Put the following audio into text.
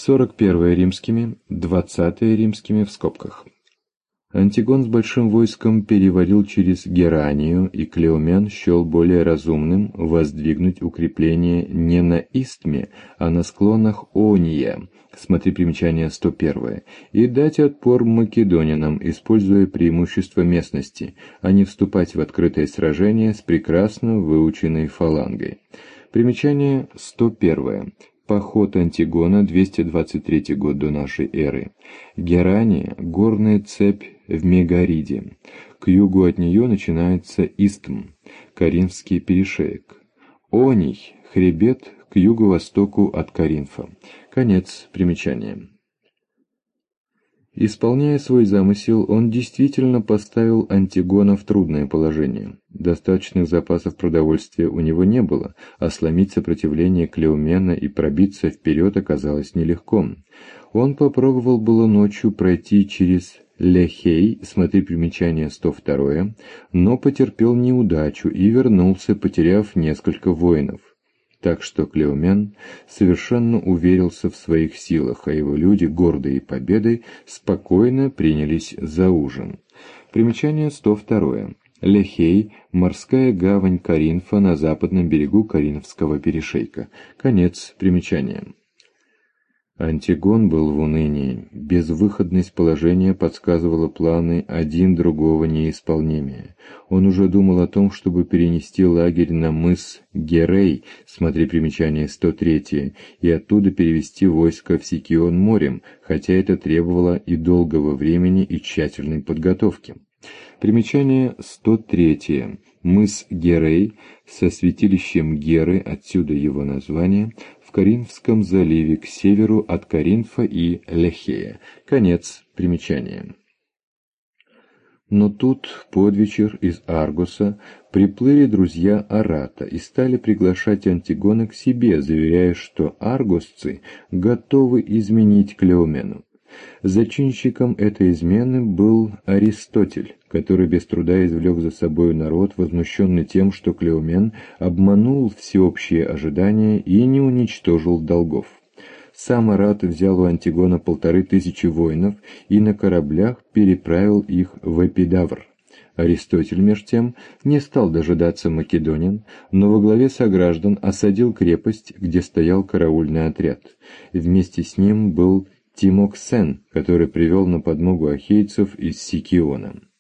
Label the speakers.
Speaker 1: 41 римскими, 20 римскими в скобках. Антигон с большим войском перевалил через Геранию, и Клеомен счел более разумным воздвигнуть укрепление не на истме, а на склонах Ония, смотри примечание 101, и дать отпор македонянам, используя преимущество местности, а не вступать в открытое сражение с прекрасно выученной фалангой. Примечание 101. Поход Антигона, 223 год до нашей эры. Герания – горная цепь в Мегариде. К югу от нее начинается Истм, Коринфский перешеек. Оний – хребет к юго-востоку от Коринфа. Конец примечания. Исполняя свой замысел, он действительно поставил Антигона в трудное положение. Достаточных запасов продовольствия у него не было, а сломить сопротивление Клеомена и пробиться вперед оказалось нелегко. Он попробовал было ночью пройти через Лехей, смотри примечание 102, но потерпел неудачу и вернулся, потеряв несколько воинов. Так что Клеомен совершенно уверился в своих силах, а его люди, гордые победой, спокойно принялись за ужин. Примечание 102. Лехей – морская гавань Коринфа на западном берегу Коринфского перешейка. Конец примечания. Антигон был в унынии. Безвыходность положения подсказывала планы один другого неисполнимее. Он уже думал о том, чтобы перенести лагерь на мыс Герей, смотри примечание 103, и оттуда перевести войско в Сикион морем, хотя это требовало и долгого времени, и тщательной подготовки. Примечание 103. Мыс Герей со святилищем Геры, отсюда его название, в Коринфском заливе к северу от Коринфа и Лехея. Конец примечания. Но тут под вечер из Аргоса приплыли друзья Арата и стали приглашать Антигона к себе, заверяя, что аргосцы готовы изменить Клеомену. Зачинщиком этой измены был Аристотель, который без труда извлек за собой народ, возмущенный тем, что Клеомен обманул всеобщие ожидания и не уничтожил долгов. Сам Арат взял у Антигона 1500 воинов и на кораблях переправил их в Эпидавр. Аристотель, меж тем, не стал дожидаться македонян, но во главе сограждан осадил крепость, где стоял караульный отряд. Вместе с ним был Тимоксен, который привел на подмогу ахейцев из Сикиона.